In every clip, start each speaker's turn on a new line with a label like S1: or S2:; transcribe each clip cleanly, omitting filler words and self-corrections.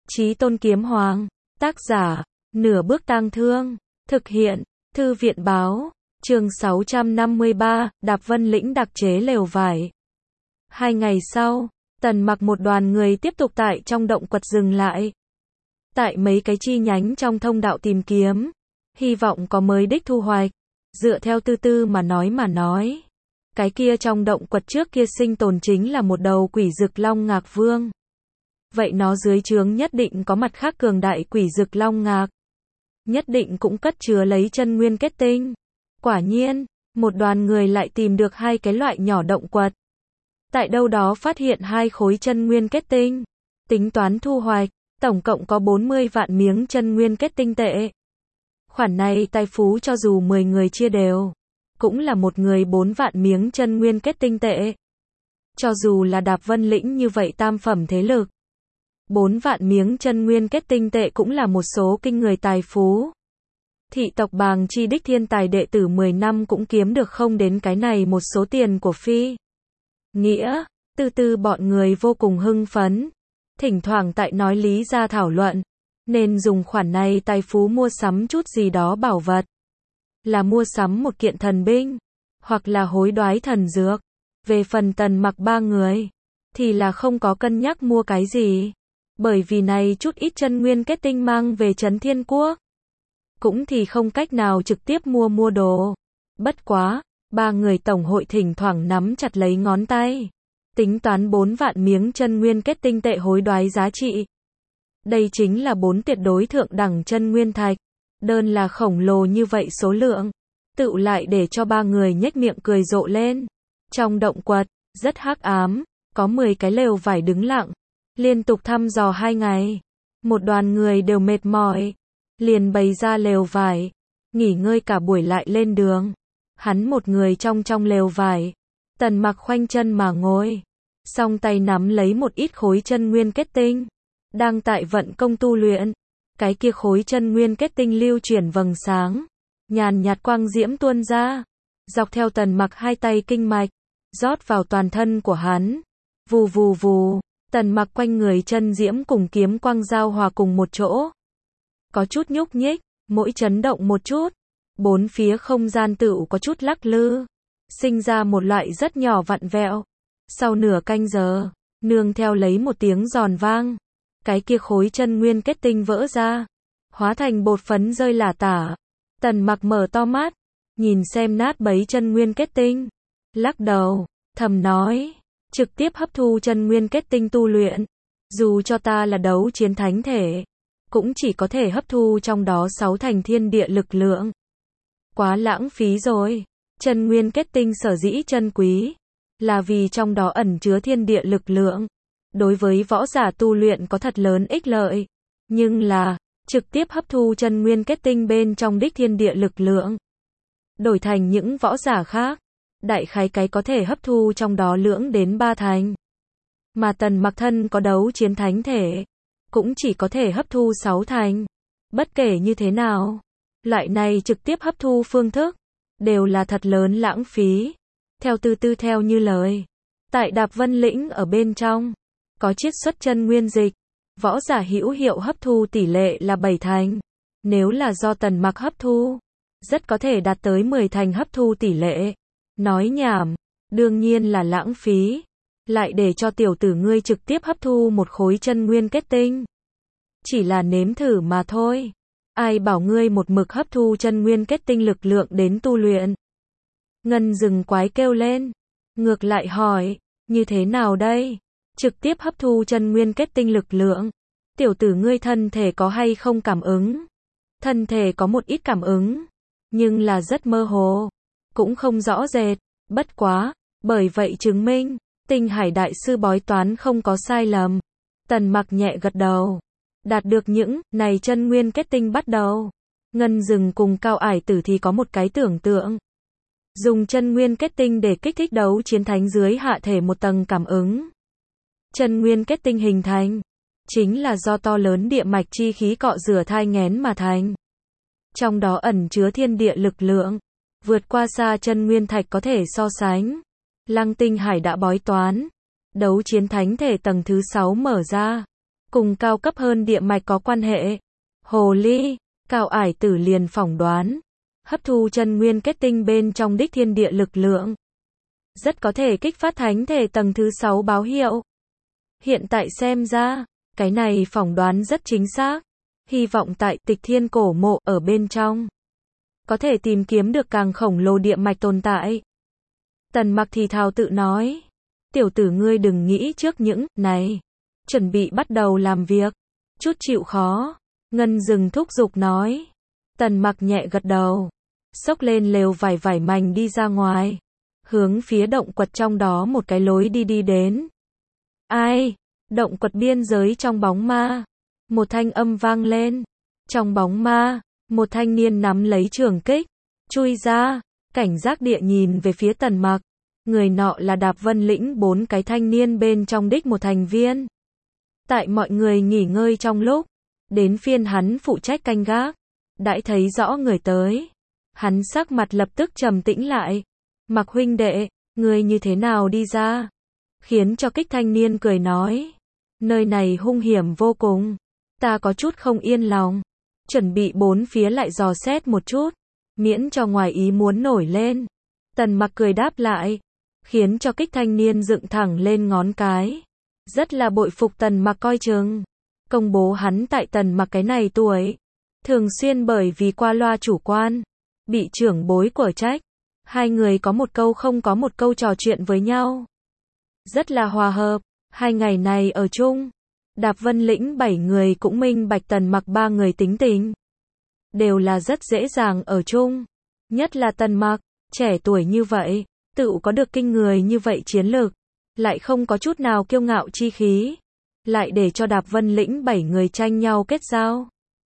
S1: Chí Tôn Kiếm Hoàng. Tác giả, Nửa Bước Tang Thương. Thực hiện, Thư viện báo. Chương 653, Đạp Vân Lĩnh đặc chế lều vải. 2 ngày sau, Tần Mặc một đoàn người tiếp tục tại trong động quật dừng lại. Tại mấy cái chi nhánh trong thông đạo tìm kiếm, hy vọng có mới đích thu hoạch. Dựa theo Tư Tư mà nói, cái kia trong động quật trước kia sinh tồn chính là một đầu quỷ dực long ngạc vương. Vậy nó dưới trướng nhất định có mặt khác cường đại quỷ dực long ngạc. Nhất định cũng cất chứa lấy chân nguyên kết tinh. Quả nhiên, một đoàn người lại tìm được 2 cái loại nhỏ động quật. Tại đâu đó phát hiện 2 khối chân nguyên kết tinh. Tính toán thu hoạch, tổng cộng có 40 vạn miếng chân nguyên kết tinh tệ. Khoản này tài phú cho dù 10 người chia đều, cũng là một người 4 vạn miếng chân nguyên kết tinh tệ. Cho dù là Đạp Vân Lĩnh như vậy tam phẩm thế lực, 4 vạn miếng chân nguyên kết tinh tệ cũng là một số kinh người tài phú. Thị tộc Bàng Chi đích thiên tài đệ tử 10 năm cũng kiếm được không đến cái này một số tiền của phi. Nghĩa, Tư Tư bọn người vô cùng hưng phấn, thỉnh thoảng tại nói lý ra thảo luận, nên dùng khoản này tài phú mua sắm chút gì đó bảo vật. Là mua sắm một kiện thần binh, hoặc là hối đoái thần dược. Về phần Tần Mặc 3 người, thì là không có cân nhắc mua cái gì. Bởi vì này chút ít chân nguyên kết tinh mang về Trấn Thiên Quốc, cũng thì không cách nào trực tiếp mua đồ. Bất quá, 3 người tổng hội thỉnh thoảng nắm chặt lấy ngón tay, tính toán 4 vạn miếng chân nguyên kết tinh tệ hối đoái giá trị. Đây chính là 4 tuyệt đối thượng đẳng chân nguyên thạch. Đơn là khổng lồ như vậy số lượng, tựu lại để cho 3 người nhếch miệng cười rộ lên. Trong động quật, rất hắc ám, có 10 cái lều vải đứng lặng, liên tục thăm dò 2 ngày. Một đoàn người đều mệt mỏi, liền bày ra lều vải, nghỉ ngơi cả buổi lại lên đường. Hắn một người trong lều vải, Tần Mặc khoanh chân mà ngồi, song tay nắm lấy một ít khối chân nguyên kết tinh, đang tại vận công tu luyện. Cái kia khối chân nguyên kết tinh lưu chuyển vầng sáng, nhàn nhạt quang diễm tuôn ra, dọc theo Tần Mặc 2 tay kinh mạch, rót vào toàn thân của hắn. Vù vù vù, Tần Mặc quanh người chân diễm cùng kiếm quang giao hòa cùng một chỗ. Có chút nhúc nhích, mỗi chấn động một chút, bốn phía không gian tựu có chút lắc lư, sinh ra một loại rất nhỏ vặn vẹo. Sau nửa canh giờ, nương theo lấy một tiếng giòn vang, cái kia khối chân nguyên kết tinh vỡ ra, hóa thành bột phấn rơi lả tả. Tần Mặc mở to mắt, nhìn xem nát bấy chân nguyên kết tinh, lắc đầu, thầm nói, trực tiếp hấp thu chân nguyên kết tinh tu luyện, dù cho ta là đấu chiến thánh thể, cũng chỉ có thể hấp thu trong đó 6 thành thiên địa lực lượng. Quá lãng phí rồi. Chân nguyên kết tinh sở dĩ chân quý, là vì trong đó ẩn chứa thiên địa lực lượng. Đối với võ giả tu luyện có thật lớn ích lợi, nhưng là, trực tiếp hấp thu chân nguyên kết tinh bên trong đích thiên địa lực lượng. Đổi thành những võ giả khác, đại khái cái có thể hấp thu trong đó lưỡng đến 3 thành. Mà Tần Mặc thân có đấu chiến thánh thể, cũng chỉ có thể hấp thu 6 thành. Bất kể như thế nào, loại này trực tiếp hấp thu phương thức, đều là thật lớn lãng phí. Theo Tư Tư theo như lời, tại Đạp Vân Lĩnh ở bên trong, có chiết xuất chân nguyên dịch, võ giả hữu hiệu hấp thu tỷ lệ là 7 thành. Nếu là do Tần Mặc hấp thu, rất có thể đạt tới 10 thành hấp thu tỷ lệ. Nói nhảm, đương nhiên là lãng phí. Lại để cho tiểu tử ngươi trực tiếp hấp thu một khối chân nguyên kết tinh. Chỉ là nếm thử mà thôi. Ai bảo ngươi một mực hấp thu chân nguyên kết tinh lực lượng đến tu luyện. Ngân rừng quái kêu lên. Ngược lại hỏi, như thế nào đây? Trực tiếp hấp thu chân nguyên kết tinh lực lượng. Tiểu tử ngươi thân thể có hay không cảm ứng? Thân thể có một ít cảm ứng, nhưng là rất mơ hồ, cũng không rõ rệt. Bất quá, bởi vậy chứng minh, Tinh Hải đại sư bói toán không có sai lầm. Tần Mặc nhẹ gật đầu. Đạt được những này chân nguyên kết tinh bắt đầu. Ngân rừng cùng Cao Ải Tử thì có một cái tưởng tượng. Dùng chân nguyên kết tinh để kích thích đấu chiến thánh dưới hạ thể một tầng cảm ứng. Chân nguyên kết tinh hình thành, chính là do to lớn địa mạch chi khí cọ rửa thai nghén mà thành. Trong đó ẩn chứa thiên địa lực lượng, vượt qua xa chân nguyên thạch có thể so sánh. Lăng Tinh Hải đã bói toán, đấu chiến thánh thể tầng thứ 6 mở ra, cùng cao cấp hơn địa mạch có quan hệ. Hồ ly, Cao Ải Tử liền phỏng đoán, hấp thu chân nguyên kết tinh bên trong đích thiên địa lực lượng. Rất có thể kích phát thánh thể tầng thứ 6 báo hiệu. Hiện tại xem ra, cái này phỏng đoán rất chính xác. Hy vọng tại Tịch Thiên cổ mộ ở bên trong có thể tìm kiếm được càng khổng lồ địa mạch tồn tại. Tần Mặc thì thào tự nói, tiểu tử ngươi đừng nghĩ trước những này, chuẩn bị bắt đầu làm việc, chút chịu khó. Ngân Dừng thúc giục nói. Tần Mặc nhẹ gật đầu, xốc lên lều vải vải mảnh đi ra ngoài, hướng phía động quật trong đó một cái lối đi đến. Ai? Động quật biên giới trong bóng ma. Một thanh âm vang lên. Trong bóng ma, một thanh niên nắm lấy trường kích, chui ra, cảnh giác địa nhìn về phía Tần Mặc. Người nọ là Đạp Vân lĩnh 4 cái thanh niên bên trong đích một thành viên. Tại mọi người nghỉ ngơi trong lúc, đến phiên hắn phụ trách canh gác. Đãi thấy rõ người tới, hắn sắc mặt lập tức trầm tĩnh lại. Mặc huynh đệ, ngươi như thế nào đi ra? Khiến cho Kích thanh niên cười nói, nơi này hung hiểm vô cùng, ta có chút không yên lòng, chuẩn bị bốn phía lại dò xét một chút, miễn cho ngoài ý muốn nổi lên. Tần Mặc cười đáp lại, khiến cho Kích thanh niên dựng thẳng lên ngón cái, rất là bội phục Tần Mặc coi chừng. Công bố hắn tại Tần Mặc cái này tuổi, thường xuyên bởi vì qua loa chủ quan, bị trưởng bối của trách. Hai người có một câu không có một câu trò chuyện với nhau, rất là hòa hợp. 2 ngày này ở chung, Đạp Vân lĩnh 7 người cũng minh bạch Tần Mặc 3 người tính tình, đều là rất dễ dàng ở chung. Nhất là Tần Mặc, trẻ tuổi như vậy, tự có được kinh người như vậy chiến lược, lại không có chút nào kiêu ngạo chi khí, lại để cho Đạp Vân lĩnh 7 người tranh nhau kết giao.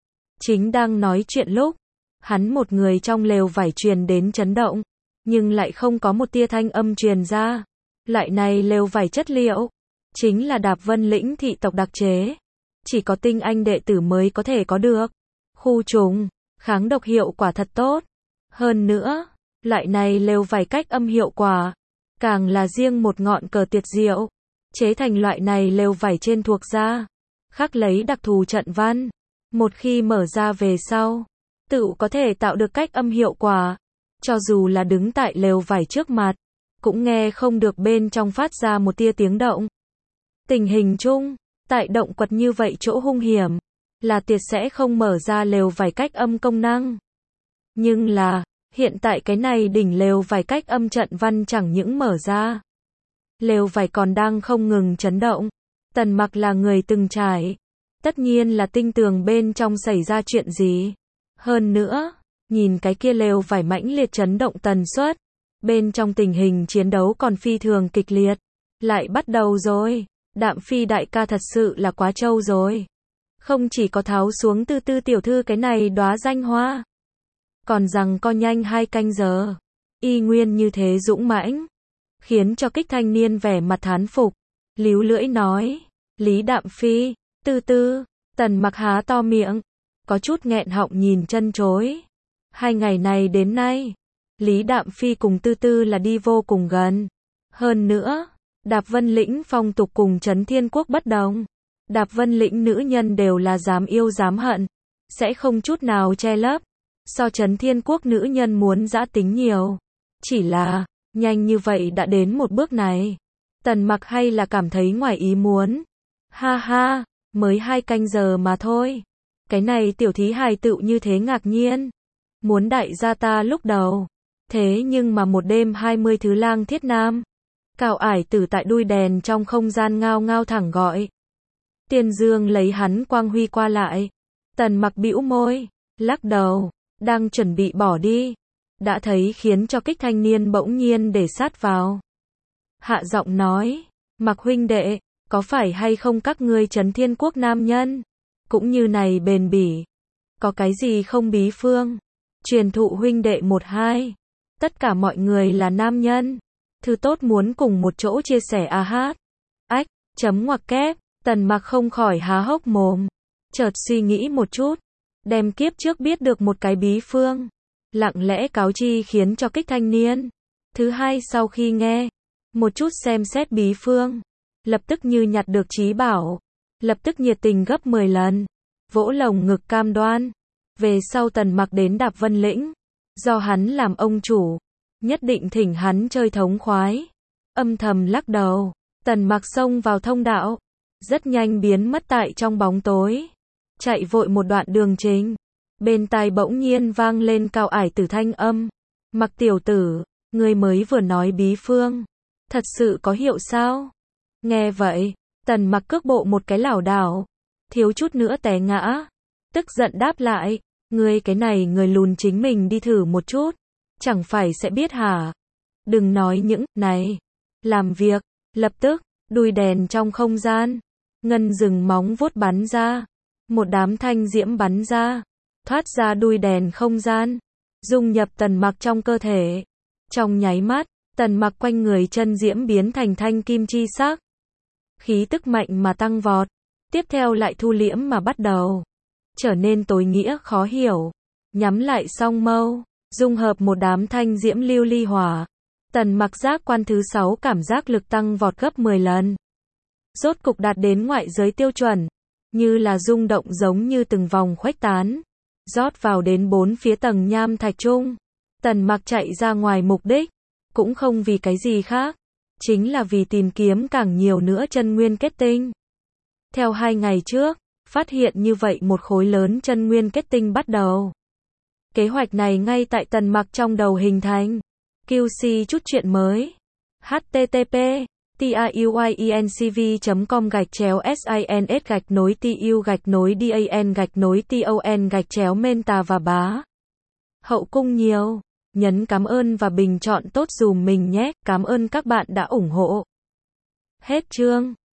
S1: Chính đang nói chuyện lúc, hắn một người trong lều vải truyền đến chấn động, nhưng lại không có một tia thanh âm truyền ra. Loại này lều vải chất liệu, chính là Đạp Vân lĩnh thị tộc đặc chế, chỉ có tinh anh đệ tử mới có thể có được. Khu trùng, kháng độc hiệu quả thật tốt. Hơn nữa, loại này lều vải cách âm hiệu quả, càng là riêng một ngọn cờ tuyệt diệu. Chế thành loại này lều vải trên thuộc da, khắc lấy đặc thù trận văn. Một khi mở ra về sau, tự có thể tạo được cách âm hiệu quả. Cho dù là đứng tại lều vải trước mặt, cũng nghe không được bên trong phát ra một tia tiếng động. Tình hình chung, tại động quật như vậy chỗ hung hiểm, là tuyệt sẽ không mở ra lều vải cách âm công năng. Nhưng là, hiện tại cái này đỉnh lều vải cách âm trận văn chẳng những mở ra, lều vải còn đang không ngừng chấn động. Tần Mặc là người từng trải, tất nhiên là tinh tường bên trong xảy ra chuyện gì. Hơn nữa, nhìn cái kia lều vải mãnh liệt chấn động tần suất, bên trong tình hình chiến đấu còn phi thường kịch liệt. Lại bắt đầu rồi, Đạm Phi đại ca thật sự là quá trâu rồi. Không chỉ có tháo xuống Tư Tư tiểu thư cái này đóa danh hoa, còn rằng co nhanh 2 canh giờ, y nguyên như thế dũng mãnh, khiến cho Kích thanh niên vẻ mặt thán phục, líu lưỡi nói, Lý Đạm Phi, Tư Tư. Tần Mặc há to miệng, có chút nghẹn họng nhìn chân chối. 2 ngày này đến nay, Lý Đạm Phi cùng Tư Tư là đi vô cùng gần. Hơn nữa, Đạp Vân lĩnh phong tục cùng Trấn Thiên Quốc bất đồng. Đạp Vân lĩnh nữ nhân đều là dám yêu dám hận, sẽ không chút nào che lấp. So Trấn Thiên Quốc nữ nhân muốn dã tính nhiều. Chỉ là, nhanh như vậy đã đến một bước này, Tần Mặc hay là cảm thấy ngoài ý muốn. Ha ha, mới 2 canh giờ mà thôi. Cái này tiểu thí hài tựu như thế ngạc nhiên. Muốn đại gia ta lúc đầu. Thế nhưng mà một đêm 20 thứ lang thiết nam. Cao Ải Tử tại đuôi đèn trong không gian ngao ngao thẳng gọi. Tiên Dương lấy hắn quang huy qua lại. Tần Mặc bĩu môi, lắc đầu, đang chuẩn bị bỏ đi. Đã thấy khiến cho Kích thanh niên bỗng nhiên để sát vào. Hạ giọng nói, Mặc huynh đệ, có phải hay không các ngươi Trấn Thiên Quốc nam nhân, cũng như này bền bỉ, có cái gì không bí phương, truyền thụ huynh đệ 1-2, tất cả mọi người là nam nhân, thứ tốt muốn cùng một chỗ chia sẻ a hát. Ách, chấm ngoặc kép, Tần Mặc không khỏi há hốc mồm, chợt suy nghĩ một chút, đem kiếp trước biết được một cái bí phương, lặng lẽ cáo chi khiến cho Kích thanh niên. Thứ hai sau khi nghe, một chút xem xét bí phương, lập tức như nhặt được trí bảo, lập tức nhiệt tình gấp 10 lần, vỗ lồng ngực cam đoan. Về sau Tần Mặc đến Đạp Vân Lĩnh, do hắn làm ông chủ, nhất định thỉnh hắn chơi thống khoái. Âm thầm lắc đầu, Tần Mặc xông vào thông đạo, rất nhanh biến mất tại trong bóng tối. Chạy vội một đoạn đường chính, bên tai bỗng nhiên vang lên cao ải tử thanh âm. Mặc tiểu tử, ngươi mới vừa nói bí phương, thật sự có hiệu sao? Nghe vậy, Tần Mặc cước bộ một cái lảo đảo, thiếu chút nữa té ngã. Tức giận đáp lại, ngươi cái này người lùn chính mình đi thử một chút, chẳng phải sẽ biết hả? Đừng nói những này. Làm việc, lập tức, đuôi đèn trong không gian, ngân rừng móng vuốt bắn ra, một đám thanh diễm bắn ra, thoát ra đuôi đèn không gian, dung nhập Tần Mặc trong cơ thể. Trong nháy mắt, Tần Mặc quanh người chân diễm biến thành thanh kim chi sắc, khí tức mạnh mà tăng vọt, tiếp theo lại thu liễm mà bắt đầu trở nên tối nghĩa khó hiểu. Nhắm lại song mâu, dung hợp một đám thanh diễm lưu ly hỏa, Tần Mặc giác quan thứ 6 cảm giác lực tăng vọt gấp 10 lần. Rốt cục đạt đến ngoại giới tiêu chuẩn, như là rung động giống như từng vòng khuếch tán, rót vào đến 4 phía tầng nham thạch trung. Tần Mặc chạy ra ngoài mục đích, cũng không vì cái gì khác, chính là vì tìm kiếm càng nhiều nữa chân nguyên kết tinh. Theo 2 ngày trước, phát hiện như vậy một khối lớn chân nguyên kết tinh bắt đầu. Kế hoạch này ngay tại Tần Mặc trong đầu hình thành. QC chút chuyện mới. http://tuyins/ins-tu-dan-menta và bá. Hậu cung nhiều. Nhấn cảm ơn và bình chọn tốt dùm mình nhé. Cảm ơn các bạn đã ủng hộ. Hết chương.